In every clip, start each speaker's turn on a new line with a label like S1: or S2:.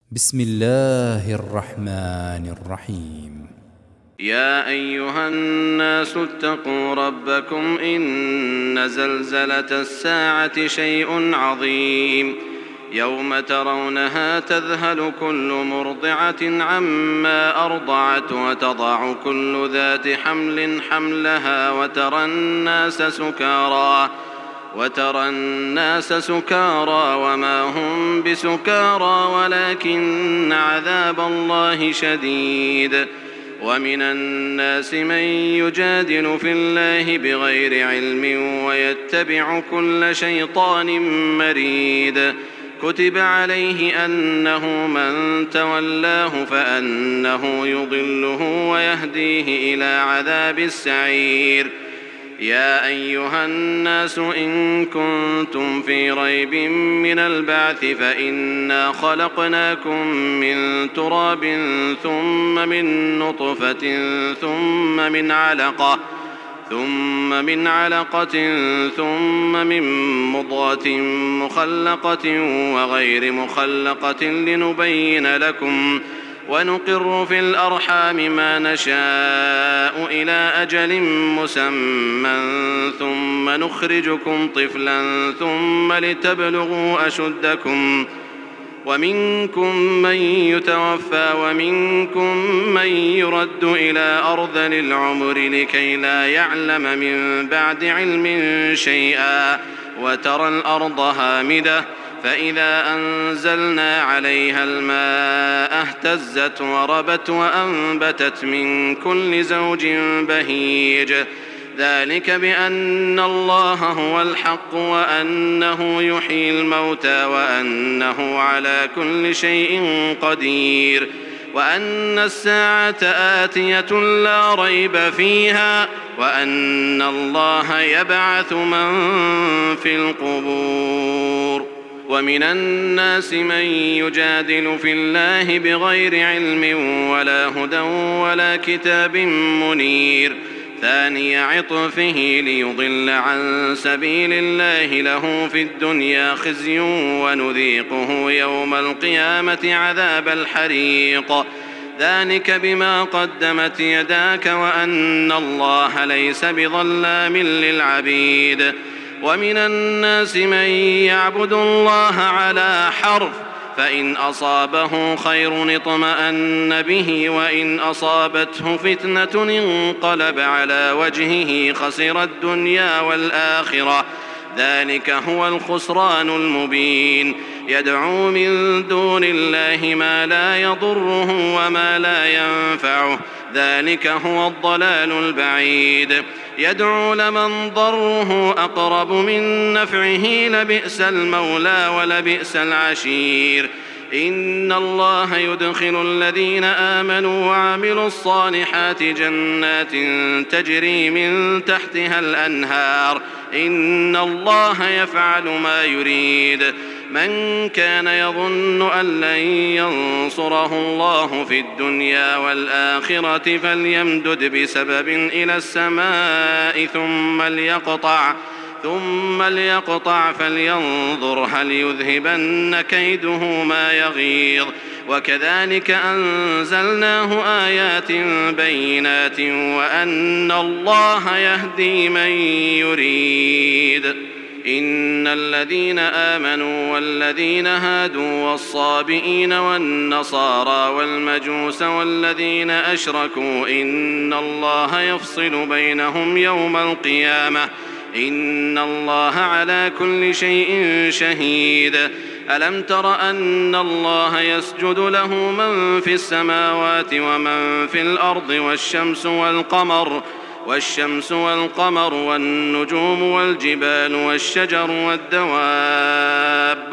S1: بسم الله الرحمن الرحيم.
S2: يا أيها الناس اتقوا ربكم إن زلزلة الساعة شيء عظيم يوم ترونها تذهل كل مرضعة عما أرضعت وتضع كل ذات حمل حملها وترى الناس سكارى وما هم بسكارى ولكن عذاب الله شديد. ومن الناس من يجادل في الله بغير علم ويتبع كل شيطان مريد. كتب عليه أنه من تولاه فأنه يضله ويهديه إلى عذاب السعير. يا أيها الناس إن كنتم في ريب من البعث فإنا خلقناكم من تراب ثم من نطفة ثم من علقة ثم من مضغة مخلقة وغير مخلقة لنبين لكم ونقر في الأرحام ما نشاء إلى أجل مسمى ثم نخرجكم طفلا ثم لتبلغوا أشدكم ومنكم من يتوفى ومنكم من يرد إلى أرذل العمر لكي لا يعلم من بعد علم شيئا. وترى الأرض هامدة فإذا أنزلنا عليها الماء اهتزت وربت وأنبتت من كل زوج بهيج. ذلك بأن الله هو الحق وأنه يحيي الموتى وأنه على كل شيء قدير وأن الساعة آتية لا ريب فيها وأن الله يبعث من في القبور. ومن الناس من يجادل في الله بغير علم ولا هدى ولا كتاب منير. ثاني عطفه ليضل عن سبيل الله له في الدنيا خزي ونذيقه يوم القيامة عذاب الحريق. ذلك بما قدمت يداك وأن الله ليس بظلام للعبيد. ومن الناس من يعبد الله على حرف فإن أصابه خير اطمأن به وإن أصابته فتنة انقلب على وجهه خسر الدنيا والآخرة. ذلك هو الخسران المبين. يدعو من دون الله ما لا يضره وما لا ينفعه ذلك هو الضلال البعيد. يدعو لمن ضره أقرب من نفعه لبئس المولى ولبئس العشير. إن الله يدخل الذين آمنوا وعملوا الصالحات جنات تجري من تحتها الأنهار إن الله يفعل ما يريد. من كان يظن أن لن ينصره الله في الدنيا والآخرة فليمدد بسبب إلى السماء ثم ليقطع فلينظر هل يذهبن كيده ما يغيظ. وكذلك أنزلناه آيات بينات وأن الله يهدي من يريد. إن الذين آمنوا والذين هادوا والصابئين والنصارى والمجوس والذين أشركوا إن الله يفصل بينهم يوم القيامة إن الله على كل شيء شهيد. ألم تر أن الله يسجد له من في السماوات ومن في الأرض والشمس والقمر والنجوم والجبال والشجر والدواب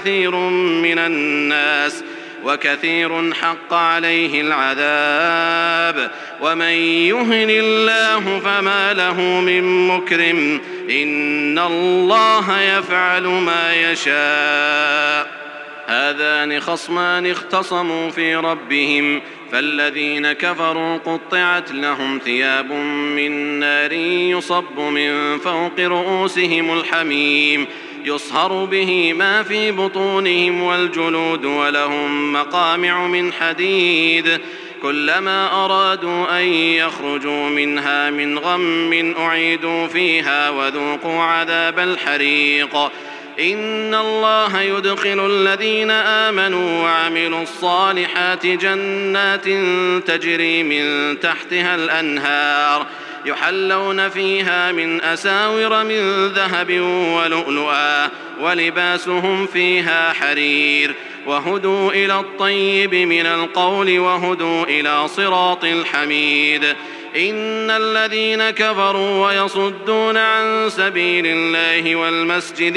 S2: وكثير حق عليه العذاب. ومن يهن الله فما له من مكرم إن الله يفعل ما يشاء. هذان خصمان اختصموا في ربهم فالذين كفروا قطعت لهم ثياب من نار يصب من فوق رؤوسهم الحميم يصهر به ما في بطونهم والجلود ولهم مقامع من حديد كلما أرادوا أن يخرجوا منها من غم أعيدوا فيها وذوقوا عذاب الحريق إن الله يدخل الذين آمنوا وعملوا الصالحات جنات تجري من تحتها الأنهار يحلون فيها من أساور من ذهب ولؤلؤا ولباسهم فيها حرير وهدوا إلى الطيب من القول وهدوا إلى صراط الحميد إن الذين كفروا ويصدون عن سبيل الله والمسجد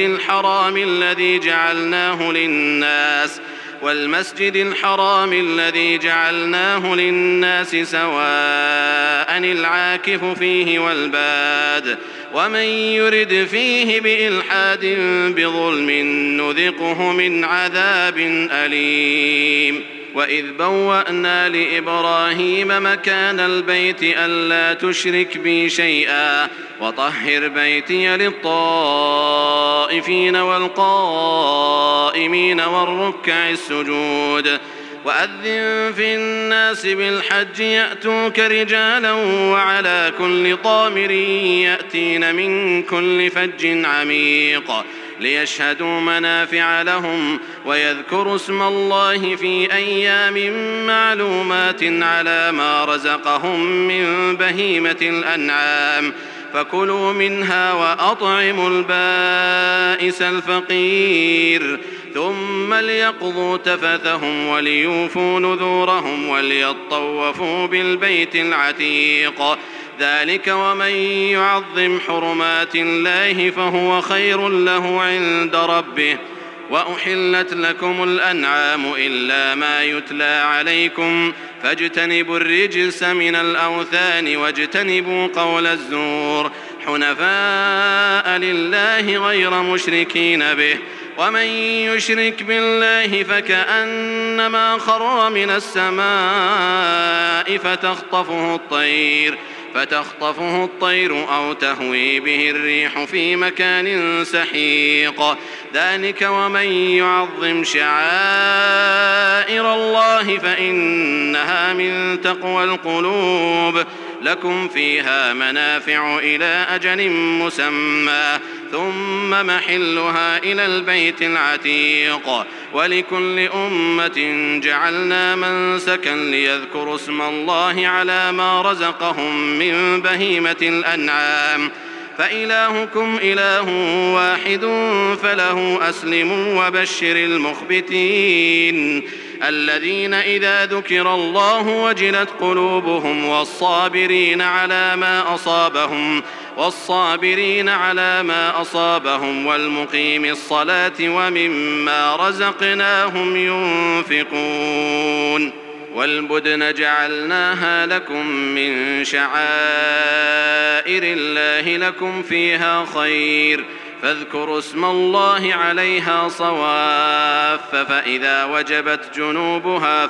S2: الحرام الذي جعلناه للناس سواء العاكف فيه والباد ومن يرد فيه بإلحاد بظلم نذقه من عذاب أليم وإذ بوأنا لإبراهيم مكان البيت ألا تشرك بي شيئا وطهر بيتي للطائفين والقائمين والركع السجود وأذن في الناس بالحج يأتوك رجالا وعلى كل ضامر يأتين من كل فج عميق ليشهدوا منافع لهم ويذكروا اسم الله في أيام معلومات على ما رزقهم من بهيمة الأنعام فكلوا منها وأطعموا البائس الفقير ثم ليقضوا تفثهم وليوفوا نذورهم وليطوفوا بالبيت العتيق ذلك ومن يعظم حرمات الله فهو خير له عند ربه وأحلت لكم الأنعام إلا ما يتلى عليكم فاجتنبوا الرجس من الأوثان واجتنبوا قول الزور حنفاء لله غير مشركين به ومن يشرك بالله فكأنما خر من السماء فتخطفه الطير أو تهوي به الريح في مكان سحيق ذلك ومن يعظم شعائر الله فإنها من تقوى القلوب لكم فيها منافع إلى أجل مسمى ثم محلها إلى البيت العتيق ولكل أمة جعلنا منسكا ليذكروا اسم الله على ما رزقهم من بهيمة الأنعام فإلهكم إله واحد فله أسلموا وبشر المخبتين الذين إذا ذكر الله وجلت قلوبهم والصابرين على ما أصابهم والمقيم الصلاة ومما رزقناهم ينفقون والبدن جعلناها لكم من شعائر الله لكم فيها خير فاذكروا اسم الله عليها صواف فإذا وجبت جنوبها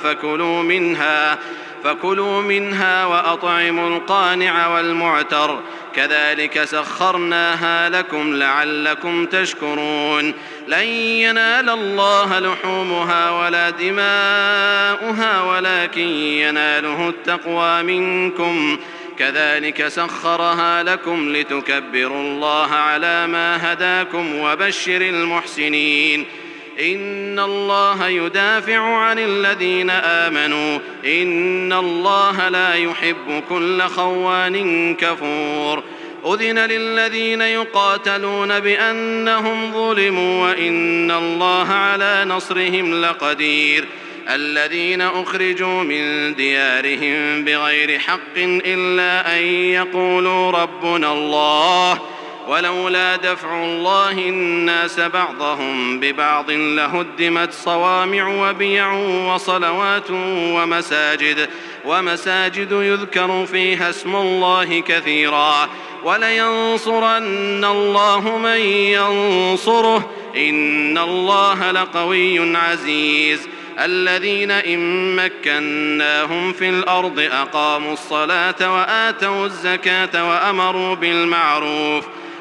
S2: فكلوا منها وأطعموا القانع والمعتر كذلك سخرناها لكم لعلكم تشكرون لن ينال الله لحومها ولا دماؤها ولكن يناله التقوى منكم كذلك سخرها لكم لتكبروا الله على ما هداكم وبشر المحسنين إن الله يدافع عن الذين آمنوا إن الله لا يحب كل خوان كفور أذن للذين يقاتلون بأنهم ظلموا وإن الله على نصرهم لقدير الذين أخرجوا من ديارهم بغير حق إلا أن يقولوا ربنا الله ولولا دفع الله الناس بعضهم ببعض لهدمت صوامع وبيع وصلوات ومساجد يذكر فيها اسم الله كثيرا ولينصرن الله من ينصره إن الله لقوي عزيز الذين إن مكناهم في الأرض أقاموا الصلاة وآتوا الزكاة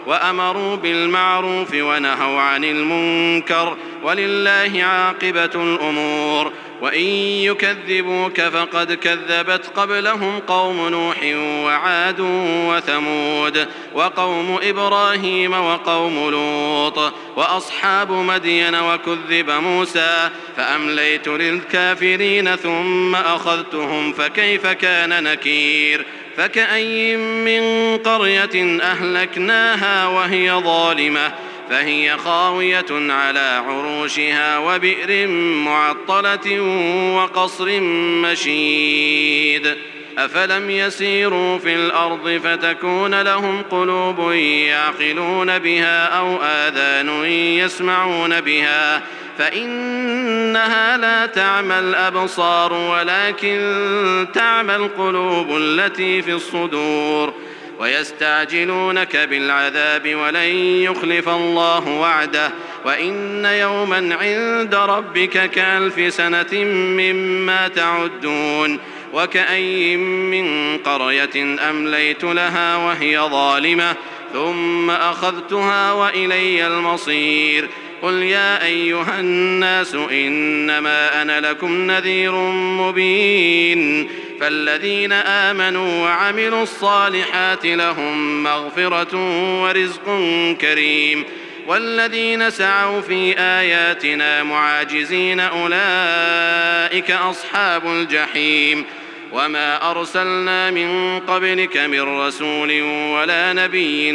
S2: وأمروا بالمعروف ونهوا عن المنكر، ولله عاقبة الأمور. وإن يكذبوك فقد كذبت قبلهم قوم نوح وعاد وثمود وقوم إبراهيم وقوم لوط وأصحاب مدين، وكذب موسى فأمليت للكافرين ثم أخذتهم فكيف كان نكير. فكأي من قرية أهلكناها وهي ظالمة فهي خاوية على عروشها وبئر معطلة وقصر مشيد. أفلم يسيروا في الأرض فتكون لهم قلوب يعقلون بها أو آذان يسمعون بها، فإنها لا تعمى الأبصار ولكن تعمى القلوب التي في الصدور. ويستعجلونك بالعذاب ولن يخلف الله وعده، وإن يوما عند ربك كألف سنة مما تعدون. وكأي من قرية أمليت لها وهي ظالمة ثم أخذتها وإلي المصير. قل يا أيها الناس إنما أنا لكم نذير مبين. فالذين آمنوا وعملوا الصالحات لهم مغفرة ورزق كريم، والذين سعوا في آياتنا معاجزين أولئك أصحاب الجحيم. وما أرسلنا من قبلك من رسول ولا نبي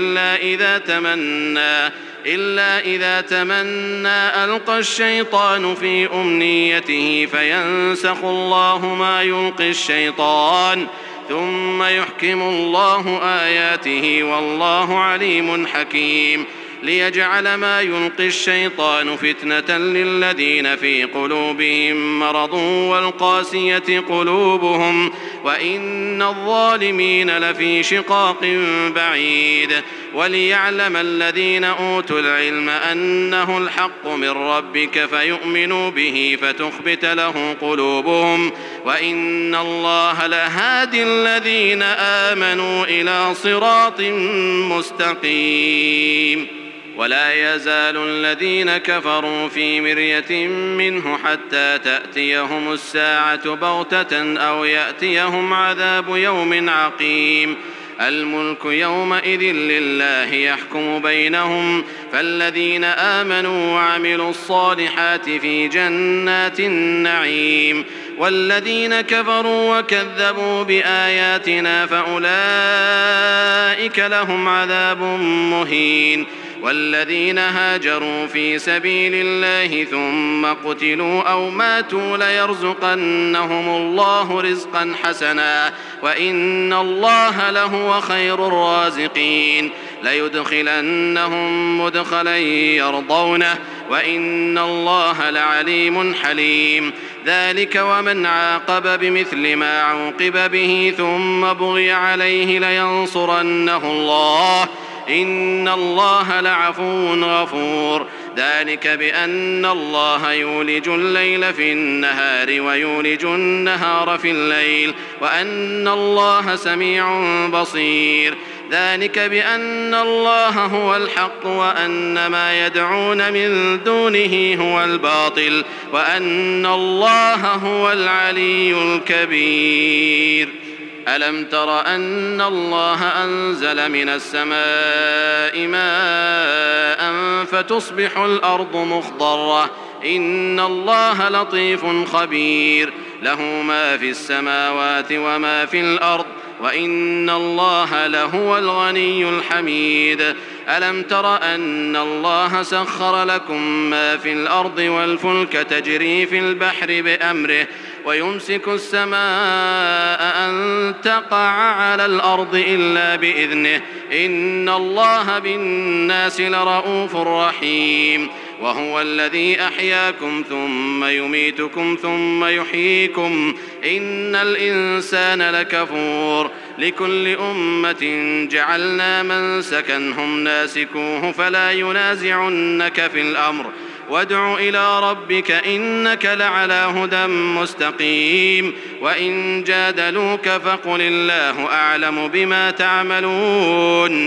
S2: إلا إذا تمنى ألقى الشيطان في أمنيته فينسخ الله ما يلقي الشيطان ثم يحكم الله آياته والله عليم حكيم. ليجعل ما يلقي الشيطان فتنة للذين في قلوبهم مرض والقاسية قلوبهم وإن الظالمين لفي شقاق بعيد. وليعلم الذين أوتوا العلم أنه الحق من ربك فيؤمنوا به فتخبت له قلوبهم، وإن الله لهادي الذين آمنوا إلى صراط مستقيم. ولا يزال الذين كفروا في مرية منه حتى تأتيهم الساعة بغتة أو يأتيهم عذاب يوم عقيم. الملك يومئذ لله يحكم بينهم، فالذين آمنوا وعملوا الصالحات في جنات النعيم، والذين كفروا وكذبوا بآياتنا فأولئك لهم عذاب مهين. والذين هاجروا في سبيل الله ثم قتلوا أو ماتوا ليرزقنهم الله رزقا حسنا وإن الله لهو خير الرازقين. ليدخلنهم مدخلا يرضونه وإن الله لعليم حليم. ذلك ومن عاقب بمثل ما عوقب به ثم بغي عليه لينصرنه الله إن الله لعفو غفور. ذلك بأن الله يولج الليل في النهار ويولج النهار في الليل وأن الله سميع بصير. ذلك بأن الله هو الحق وأن ما يدعون من دونه هو الباطل وأن الله هو العلي الكبير. ألم تر أن الله أنزل من السماء ماء فتصبح الأرض مخضرة إن الله لطيف خبير. له ما في السماوات وما في الأرض وإن الله لهو الغني الحميد. ألم تر أن الله سخر لكم ما في الأرض والفلك تجري في البحر بأمره ويمسك السماء أن تقع على الأرض إلا بإذنه إن الله بالناس لرؤوف رحيم. وهو الذي أحياكم ثم يميتكم ثم يحييكم إن الإنسان لكفور. لكل أمة جعلنا منسكا هم ناسكوه فلا ينازعنك في الأمر وادع إلى ربك إنك لعلى هدى مستقيم. وإن جادلوك فقل الله أعلم بما تعملون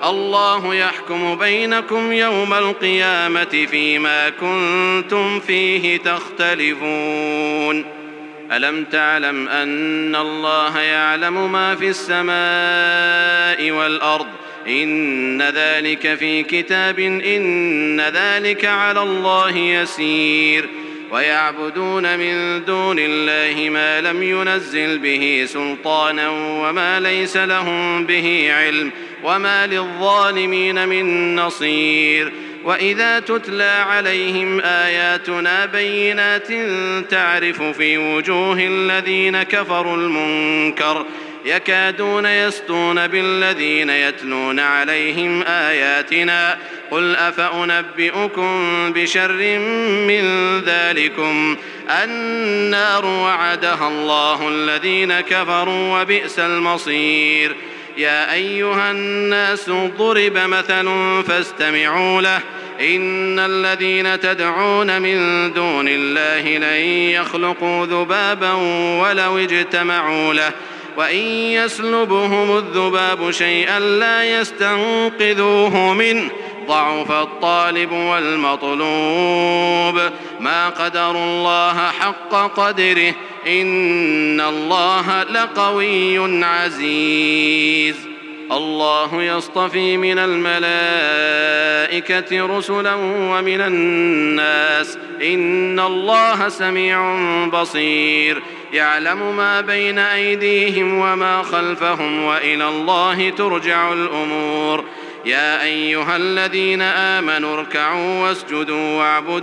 S2: الله يحكم بينكم يوم القيامة فيما كنتم فيه تختلفون ألم تعلم أن الله يعلم ما في السماء والأرض إن ذلك في كتاب إن ذلك على الله يسير ويعبدون من دون الله ما لم ينزل به سلطانا وما ليس لهم به علم وما للظالمين من نصير وإذا تتلى عليهم آياتنا بينات تعرف في وجوه الذين كفروا المنكر يكادون يسطون بالذين يتلون عليهم آياتنا قل أفأنبئكم بشر من ذلكم النار وعدها الله الذين كفروا وبئس المصير يا أيها الناس ضرب مثل فاستمعوا له إن الذين تدعون من دون الله لن يخلقوا ذبابا ولو اجتمعوا له وإن يسلبهم الذباب شيئا لا يستنقذوه منه ضعف الطالب والمطلوب ما قدروا الله حق قدره إن الله لقوي عزيز الله يصطفي من الملائكة رسلا ومن الناس إن الله سميع بصير يعلم ما بين أيديهم وما خلفهم وإلى الله ترجع الأمور يا أيها الذين آمنوا اركعوا واسجدوا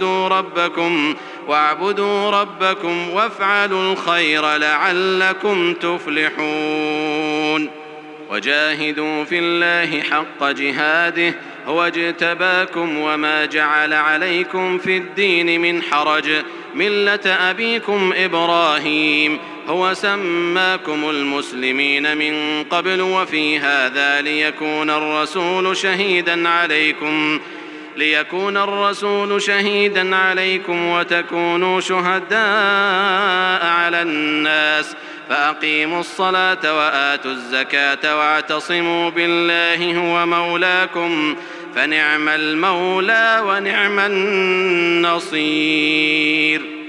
S2: واعبدوا ربكم وافعلوا الخير لعلكم تفلحون وجاهدوا في الله حق جهاده هو اجتباكم وما جعل عليكم في الدين من حرج ملة أبيكم إبراهيم هو سماكم المسلمين من قبل وفي هذا ليكون الرسول شهيدا عليكم وتكونوا شهداء على الناس فأقيموا الصلاة وآتوا الزكاة واعتصموا بالله هو مولاكم فنعم المولى ونعم النصير